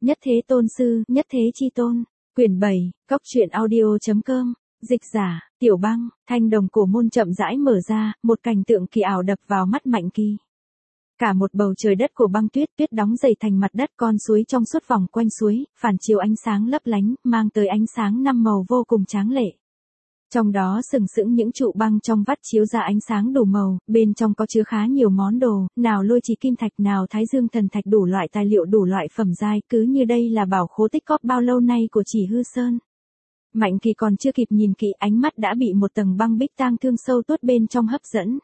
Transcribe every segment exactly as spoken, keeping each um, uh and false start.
Nhất Thế Tôn Sư, Nhất Thế Chi Tôn. Quyển bảy, Cóc truyện audio.com. Dịch giả, Tiểu Băng. Thanh đồng cổ môn chậm rãi mở ra, một cảnh tượng kỳ ảo đập vào mắt Mạnh Kỳ. Cả một bầu trời đất của băng tuyết, tuyết đóng dày thành mặt đất, con suối trong suốt vòng quanh suối, phản chiếu ánh sáng lấp lánh, mang tới ánh sáng năm màu vô cùng tráng lệ. Trong đó sừng sững những trụ băng trong vắt chiếu ra ánh sáng đủ màu, bên trong có chứa khá nhiều món đồ, nào lôi trì kim thạch, nào thái dương thần thạch, đủ loại tài liệu, đủ loại phẩm giai, cứ như đây là bảo khố tích góp bao lâu nay của Chỉ Hư Sơn. Mạnh Kỳ còn chưa kịp nhìn kỹ, ánh mắt đã bị một tầng băng bích tang thương sâu tuốt bên trong hấp dẫn.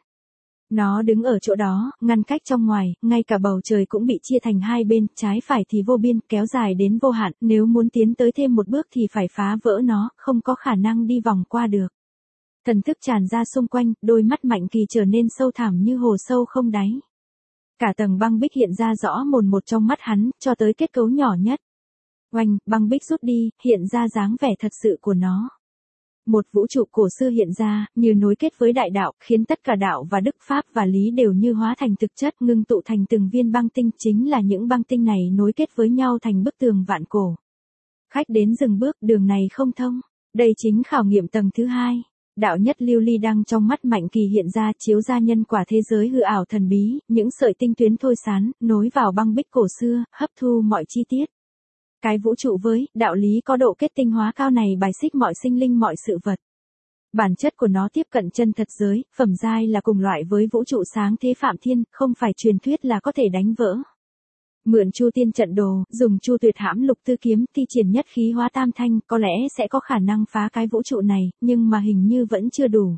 Nó đứng ở chỗ đó, ngăn cách trong ngoài, ngay cả bầu trời cũng bị chia thành hai bên, trái phải thì vô biên, kéo dài đến vô hạn, nếu muốn tiến tới thêm một bước thì phải phá vỡ nó, không có khả năng đi vòng qua được. Thần thức tràn ra xung quanh, đôi mắt Mạnh Kỳ trở nên sâu thẳm như hồ sâu không đáy. Cả tầng băng bích hiện ra rõ mồn một trong mắt hắn, cho tới kết cấu nhỏ nhất. Oanh, băng bích rút đi, hiện ra dáng vẻ thật sự của nó. Một vũ trụ cổ xưa hiện ra, như nối kết với đại đạo, khiến tất cả đạo và đức pháp và lý đều như hóa thành thực chất, ngưng tụ thành từng viên băng tinh, chính là những băng tinh này nối kết với nhau thành bức tường vạn cổ. Khách đến dừng bước, đường này không thông. Đây chính khảo nghiệm tầng thứ hai. Đạo nhất lưu ly đăng trong mắt Mạnh Kỳ hiện ra, chiếu ra nhân quả thế giới hư ảo thần bí, những sợi tinh tuyến thôi sán, nối vào băng bích cổ xưa, hấp thu mọi chi tiết. Cái vũ trụ với đạo lý có độ kết tinh hóa cao này bài xích mọi sinh linh, mọi sự vật. Bản chất của nó tiếp cận chân thật giới, phẩm giai là cùng loại với vũ trụ sáng thế phạm thiên, không phải truyền thuyết là có thể đánh vỡ. Mượn Chu Tiên trận đồ, dùng Chu Tuyệt hãm lục tư kiếm, thi triển nhất khí hóa tam thanh, có lẽ sẽ có khả năng phá cái vũ trụ này, nhưng mà hình như vẫn chưa đủ.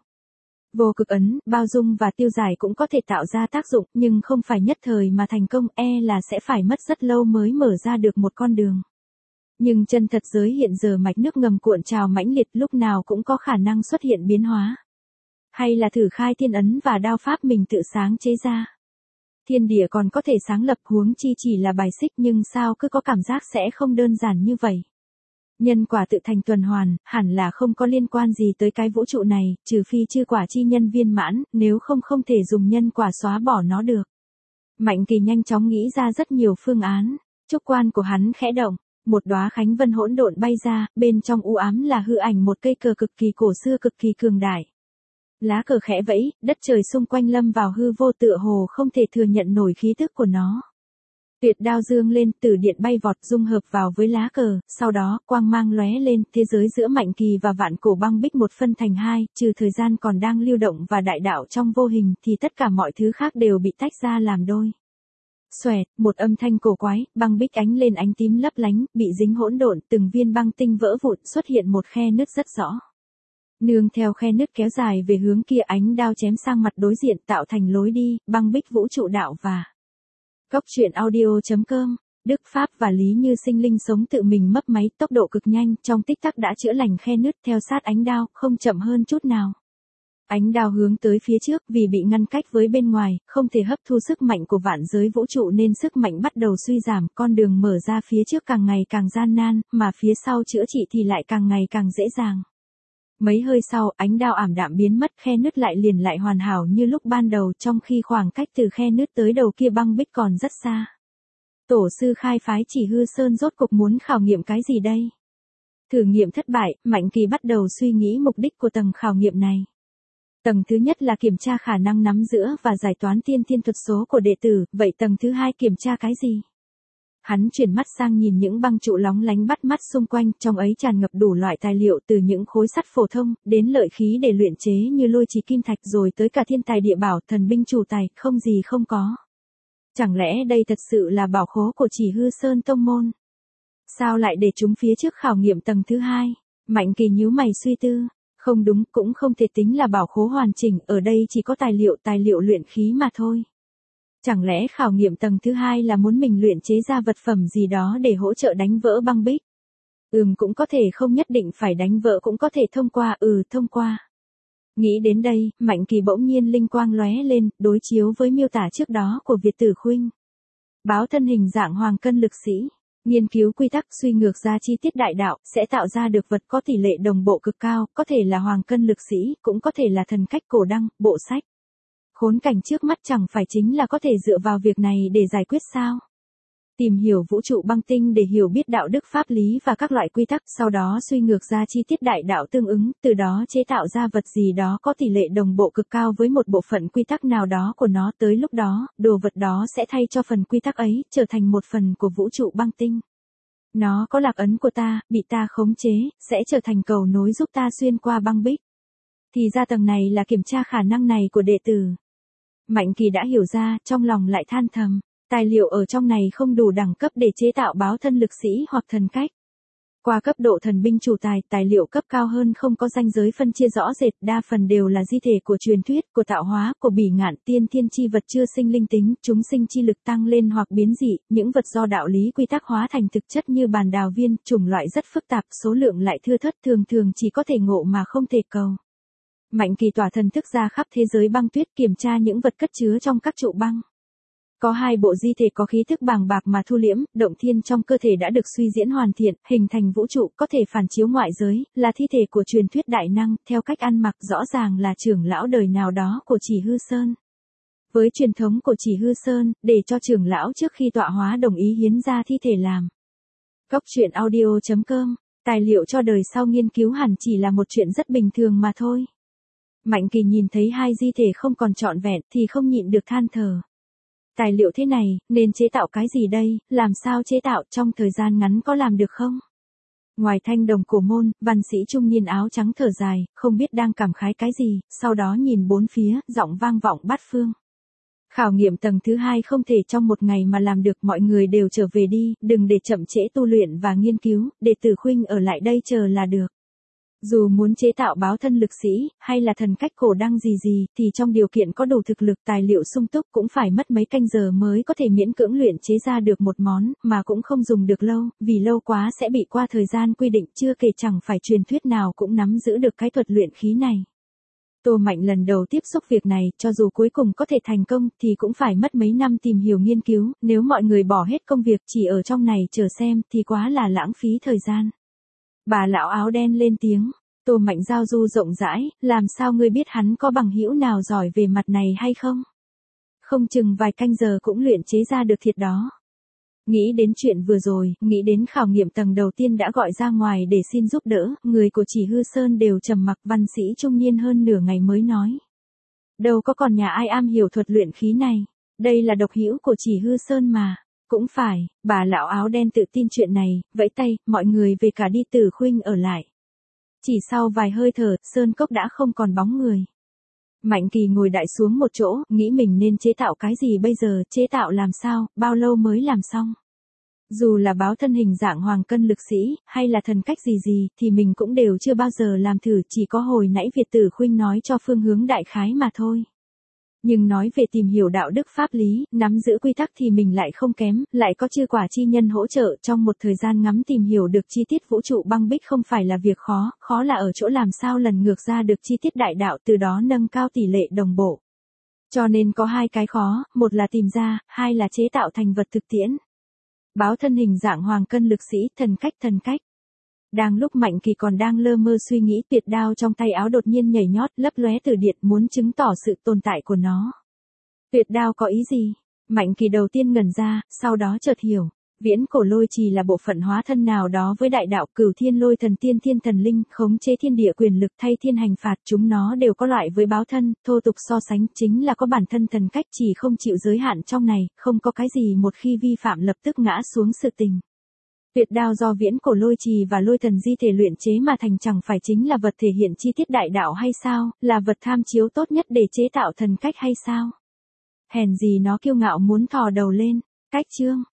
Vô cực ấn, bao dung và tiêu giải cũng có thể tạo ra tác dụng, nhưng không phải nhất thời mà thành công, e là sẽ phải mất rất lâu mới mở ra được một con đường. Nhưng chân thật giới hiện giờ mạch nước ngầm cuộn trào mãnh liệt, lúc nào cũng có khả năng xuất hiện biến hóa. Hay là thử khai thiên ấn và đao pháp mình tự sáng chế ra. Thiên địa còn có thể sáng lập, huống chi chỉ là bài xích, nhưng sao cứ có cảm giác sẽ không đơn giản như vậy. Nhân quả tự thành tuần hoàn, hẳn là không có liên quan gì tới cái vũ trụ này, trừ phi chư quả chi nhân viên mãn, nếu không không thể dùng nhân quả xóa bỏ nó được. Mạnh Kỳ nhanh chóng nghĩ ra rất nhiều phương án, trúc quan của hắn khẽ động. Một đóa khánh vân hỗn độn bay ra, bên trong u ám là hư ảnh một cây cờ cực kỳ cổ xưa, cực kỳ cường đại. Lá cờ khẽ vẫy, đất trời xung quanh lâm vào hư vô, tựa hồ không thể thừa nhận nổi khí tức của nó. Tuyệt đao dương lên, tử điện bay vọt, dung hợp vào với lá cờ, sau đó, quang mang lóe lên, thế giới giữa Mạnh Kỳ và vạn cổ băng bích một phân thành hai, trừ thời gian còn đang lưu động và đại đạo trong vô hình, thì tất cả mọi thứ khác đều bị tách ra làm đôi. Xoẹt, một âm thanh cổ quái, băng bích ánh lên ánh tím lấp lánh, bị dính hỗn độn, từng viên băng tinh vỡ vụn, xuất hiện một khe nứt rất rõ. Nương theo khe nứt kéo dài về hướng kia, ánh đao chém sang mặt đối diện, tạo thành lối đi, băng bích vũ trụ đạo và Cóc truyện audio.com. Đức pháp và lý như sinh linh sống tự mình mấp máy, tốc độ cực nhanh, trong tích tắc đã chữa lành khe nứt, theo sát ánh đao, không chậm hơn chút nào. Ánh đao hướng tới phía trước, vì bị ngăn cách với bên ngoài, không thể hấp thu sức mạnh của vạn giới vũ trụ nên sức mạnh bắt đầu suy giảm, con đường mở ra phía trước càng ngày càng gian nan, mà phía sau chữa trị thì lại càng ngày càng dễ dàng. Mấy hơi sau, ánh đao ảm đạm biến mất, khe nứt lại liền lại hoàn hảo như lúc ban đầu, trong khi khoảng cách từ khe nứt tới đầu kia băng bích còn rất xa. Tổ sư khai phái Chỉ Hư Sơn rốt cục muốn khảo nghiệm cái gì đây? Thử nghiệm thất bại, Mạnh Kỳ bắt đầu suy nghĩ mục đích của tầng khảo nghiệm này. Tầng thứ nhất là kiểm tra khả năng nắm giữ và giải toán tiên thiên thuật số của đệ tử, vậy tầng thứ hai kiểm tra cái gì? Hắn chuyển mắt sang nhìn những băng trụ lóng lánh bắt mắt xung quanh, trong ấy tràn ngập đủ loại tài liệu, từ những khối sắt phổ thông, đến lợi khí để luyện chế như lôi trì kim thạch, rồi tới cả thiên tài địa bảo, thần binh chủ tài, không gì không có. Chẳng lẽ đây thật sự là bảo khố của Chỉ Hư Sơn tông môn? Sao lại để chúng phía trước khảo nghiệm tầng thứ hai? Mạnh Kỳ nhíu mày suy tư. Không đúng, cũng không thể tính là bảo khố hoàn chỉnh, ở đây chỉ có tài liệu, tài liệu luyện khí mà thôi. Chẳng lẽ khảo nghiệm tầng thứ hai là muốn mình luyện chế ra vật phẩm gì đó để hỗ trợ đánh vỡ băng bích? Ừm, cũng có thể không nhất định phải đánh vỡ, cũng có thể thông qua, ừ, thông qua. Nghĩ đến đây, Mạnh Kỳ bỗng nhiên linh quang lóe lên, đối chiếu với miêu tả trước đó của Việt Tử Khuynh. Báo thân hình dạng hoàng cân lực sĩ. Nghiên cứu quy tắc suy ngược ra chi tiết đại đạo, sẽ tạo ra được vật có tỷ lệ đồng bộ cực cao, có thể là hoàng cân lực sĩ, cũng có thể là thần cách cổ đăng, bộ sách. Khốn cảnh trước mắt chẳng phải chính là có thể dựa vào việc này để giải quyết sao? Tìm hiểu vũ trụ băng tinh để hiểu biết đạo đức pháp lý và các loại quy tắc, sau đó suy ngược ra chi tiết đại đạo tương ứng, từ đó chế tạo ra vật gì đó có tỷ lệ đồng bộ cực cao với một bộ phận quy tắc nào đó của nó, tới lúc đó, đồ vật đó sẽ thay cho phần quy tắc ấy, trở thành một phần của vũ trụ băng tinh. Nó có lạc ấn của ta, bị ta khống chế, sẽ trở thành cầu nối giúp ta xuyên qua băng bích. Thì ra tầng này là kiểm tra khả năng này của đệ tử. Mạnh Kỳ đã hiểu ra, trong lòng lại than thầm. Tài liệu ở trong này không đủ đẳng cấp để chế tạo báo thân lực sĩ hoặc thần cách. Qua cấp độ thần binh chủ tài, tài liệu cấp cao hơn không có ranh giới phân chia rõ rệt, đa phần đều là di thể của truyền thuyết, của tạo hóa, của bỉ ngạn, tiên thiên chi vật chưa sinh linh tính, chúng sinh chi lực tăng lên hoặc biến dị, những vật do đạo lý quy tắc hóa thành thực chất như bàn đào viên, chủng loại rất phức tạp, số lượng lại thưa thớt, thường thường chỉ có thể ngộ mà không thể cầu. Mạnh Kỳ tỏa thần thức ra khắp thế giới băng tuyết, kiểm tra những vật cất chứa trong các trụ băng. Có hai bộ di thể có khí thức bàng bạc mà thu liễm, động thiên trong cơ thể đã được suy diễn hoàn thiện, hình thành vũ trụ, có thể phản chiếu ngoại giới, là thi thể của truyền thuyết đại năng, theo cách ăn mặc rõ ràng là trưởng lão đời nào đó của Chỉ Hư Sơn. Với truyền thống của Chỉ Hư Sơn, để cho trưởng lão trước khi tọa hóa đồng ý hiến ra thi thể làm. Cốc truyện audio chấm com, tài liệu cho đời sau nghiên cứu hẳn chỉ là một chuyện rất bình thường mà thôi. Mạnh Kỳ nhìn thấy hai di thể không còn trọn vẹn thì không nhịn được than thở. Tài liệu thế này, nên chế tạo cái gì đây, làm sao chế tạo, trong thời gian ngắn có làm được không? Ngoài Thanh Đồng Cổ Môn, văn sĩ trung niên áo trắng thở dài, không biết đang cảm khái cái gì, sau đó nhìn bốn phía, giọng vang vọng bát phương. Khảo nghiệm tầng thứ hai không thể trong một ngày mà làm được, mọi người đều trở về đi, đừng để chậm trễ tu luyện và nghiên cứu, đệ tử Khuynh ở lại đây chờ là được. Dù muốn chế tạo báo thân lực sĩ, hay là thần cách cổ đăng gì gì, thì trong điều kiện có đủ thực lực tài liệu sung túc cũng phải mất mấy canh giờ mới có thể miễn cưỡng luyện chế ra được một món, mà cũng không dùng được lâu, vì lâu quá sẽ bị qua thời gian quy định, chưa kể chẳng phải truyền thuyết nào cũng nắm giữ được cái thuật luyện khí này. Tô Mạnh lần đầu tiếp xúc việc này, cho dù cuối cùng có thể thành công, thì cũng phải mất mấy năm tìm hiểu nghiên cứu, nếu mọi người bỏ hết công việc chỉ ở trong này chờ xem, thì quá là lãng phí thời gian. Bà lão áo đen lên tiếng, Tô Mạnh giao du rộng rãi, làm sao ngươi biết hắn có bằng hữu nào giỏi về mặt này hay không? Không chừng vài canh giờ cũng luyện chế ra được thiệt đó. Nghĩ đến chuyện vừa rồi, nghĩ đến khảo nghiệm tầng đầu tiên đã gọi ra ngoài để xin giúp đỡ, người của Chỉ Hư Sơn đều trầm mặc, văn sĩ trung niên hơn nửa ngày mới nói. Đâu có còn nhà ai am hiểu thuật luyện khí này, đây là độc hữu của Chỉ Hư Sơn mà. Cũng phải, bà lão áo đen tự tin chuyện này, vẫy tay, mọi người về cả đi, Tử Khuynh ở lại. Chỉ sau vài hơi thở, sơn cốc đã không còn bóng người. Mạnh Kỳ ngồi đại xuống một chỗ, nghĩ mình nên chế tạo cái gì bây giờ, chế tạo làm sao, bao lâu mới làm xong. Dù là báo thân hình dạng hoàng cân lực sĩ, hay là thần cách gì gì, thì mình cũng đều chưa bao giờ làm thử, chỉ có hồi nãy Việt Tử Khuynh nói cho phương hướng đại khái mà thôi. Nhưng nói về tìm hiểu đạo đức pháp lý, nắm giữ quy tắc thì mình lại không kém, lại có chư quả chi nhân hỗ trợ, trong một thời gian ngắn tìm hiểu được chi tiết vũ trụ băng bích không phải là việc khó, khó là ở chỗ làm sao lần ngược ra được chi tiết đại đạo, từ đó nâng cao tỷ lệ đồng bộ. Cho nên có hai cái khó, một là tìm ra, hai là chế tạo thành vật thực tiễn. Báo thân hình dạng hoàng cân lực sĩ, thần cách thần cách. Đang lúc Mạnh Kỳ còn đang lơ mơ suy nghĩ, tuyệt đao trong tay áo đột nhiên nhảy nhót, lấp lóe từ điện, muốn chứng tỏ sự tồn tại của nó. Tuyệt đao có ý gì? Mạnh Kỳ đầu tiên ngẩn ra, sau đó chợt hiểu. Viễn cổ lôi trì là bộ phận hóa thân nào đó với đại đạo, cửu thiên lôi thần, tiên thiên thần linh, khống chế thiên địa quyền lực, thay thiên hành phạt, chúng nó đều có loại với báo thân, thô tục so sánh, chính là có bản thân thần cách, chỉ không chịu giới hạn trong này, không có cái gì một khi vi phạm lập tức ngã xuống sự tình. Tuyệt đao do viễn cổ lôi trì và lôi thần di thể luyện chế mà thành, chẳng phải chính là vật thể hiện chi tiết đại đạo hay sao, là vật tham chiếu tốt nhất để chế tạo thần cách hay sao? Hèn gì nó kiêu ngạo muốn thò đầu lên. Cách chương